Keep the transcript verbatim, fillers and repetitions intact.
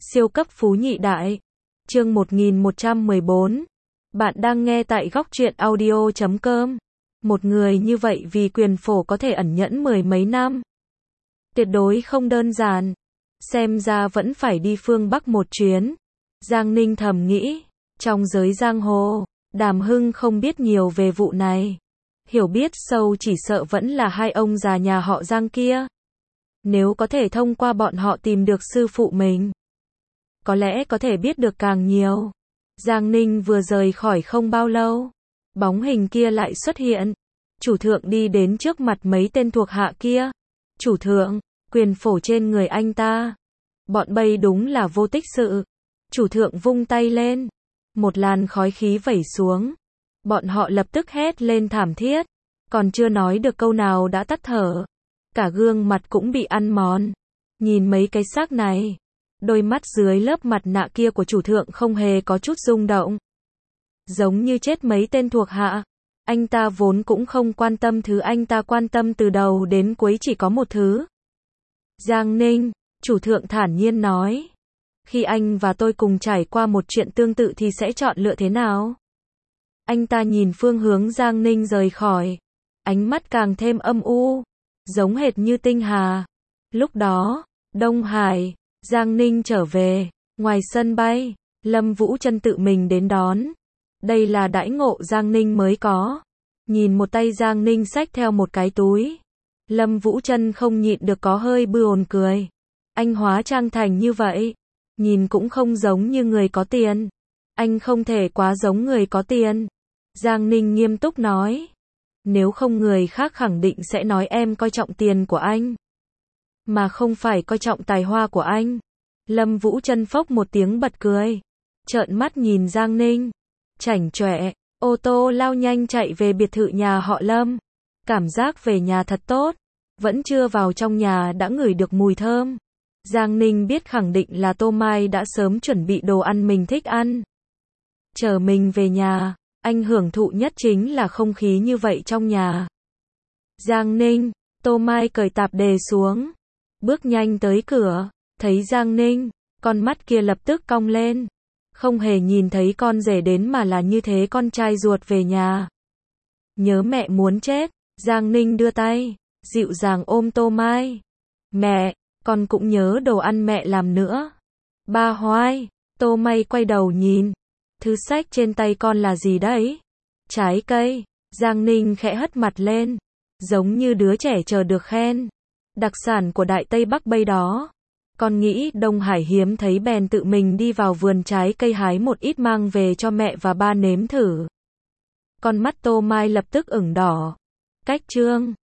Siêu cấp phú nhị đại. Chương một nghìn một trăm mười bốn. Bạn đang nghe tại góc truyện audio chấm com. Một người như vậy vì quyền phổ có thể ẩn nhẫn mười mấy năm. Tuyệt đối không đơn giản. Xem ra vẫn phải đi phương Bắc một chuyến. Giang Ninh thầm nghĩ. Trong giới giang hồ, Đàm Hưng không biết nhiều về vụ này. Hiểu biết sâu chỉ sợ vẫn là hai ông già nhà họ Giang kia. Nếu có thể thông qua bọn họ tìm được sư phụ mình, có lẽ có thể biết được càng nhiều. Giang Ninh vừa rời khỏi không bao lâu, bóng hình kia lại xuất hiện. Chủ thượng đi đến trước mặt mấy tên thuộc hạ kia. Chủ thượng, quyền phổ trên người anh ta. Bọn bây đúng là vô tích sự. Chủ thượng vung tay lên. Một làn khói khí vẩy xuống. Bọn họ lập tức hét lên thảm thiết. Còn chưa nói được câu nào đã tắt thở. Cả gương mặt cũng bị ăn mòn. Nhìn mấy cái xác này. Đôi mắt dưới lớp mặt nạ kia của chủ thượng không hề có chút rung động. Giống như chết mấy tên thuộc hạ. Anh ta vốn cũng không quan tâm thứ anh ta quan tâm từ đầu đến cuối chỉ có một thứ. Giang Ninh, chủ thượng thản nhiên nói. Khi anh và tôi cùng trải qua một chuyện tương tự thì sẽ chọn lựa thế nào? Anh ta nhìn phương hướng Giang Ninh rời khỏi. Ánh mắt càng thêm âm u. Giống hệt như tinh hà. Lúc đó, Đông Hải, Giang Ninh trở về. Ngoài sân bay, Lâm Vũ Trân tự mình đến đón. Đây là đãi ngộ Giang Ninh mới có. Nhìn một tay Giang Ninh xách theo một cái túi. Lâm Vũ Trân không nhịn được có hơi bườn cười. Anh hóa trang thành như vậy. Nhìn cũng không giống như người có tiền. Anh không thể quá giống người có tiền. Giang Ninh nghiêm túc nói. Nếu không người khác khẳng định sẽ nói em coi trọng tiền của anh. Mà không phải coi trọng tài hoa của anh. Lâm Vũ Trân phốc một tiếng bật cười. Trợn mắt nhìn Giang Ninh. Chảnh chọe, ô tô lao nhanh chạy về biệt thự nhà họ Lâm. Cảm giác về nhà thật tốt. Vẫn chưa vào trong nhà đã ngửi được mùi thơm. Giang Ninh biết khẳng định là Tô Mai đã sớm chuẩn bị đồ ăn mình thích ăn. Chờ mình về nhà, anh hưởng thụ nhất chính là không khí như vậy trong nhà. Giang Ninh, Tô Mai cởi tạp dề xuống. Bước nhanh tới cửa, thấy Giang Ninh, con mắt kia lập tức cong lên. Không hề nhìn thấy con rể đến mà là như thế con trai ruột về nhà. Nhớ mẹ muốn chết, Giang Ninh đưa tay, dịu dàng ôm Tô Mai. Mẹ, con cũng nhớ đồ ăn mẹ làm nữa. Ba Hoai, Tô Mai quay đầu nhìn. Thứ xách trên tay con là gì đấy? Trái cây, Giang Ninh khẽ hất mặt lên. Giống như đứa trẻ chờ được khen. Đặc sản của Đại Tây Bắc bây đó. Con nghĩ Đông Hải hiếm thấy bèn tự mình đi vào vườn trái cây hái một ít mang về cho mẹ và ba nếm thử. Con mắt Tô Mai lập tức ửng đỏ. Cách trương,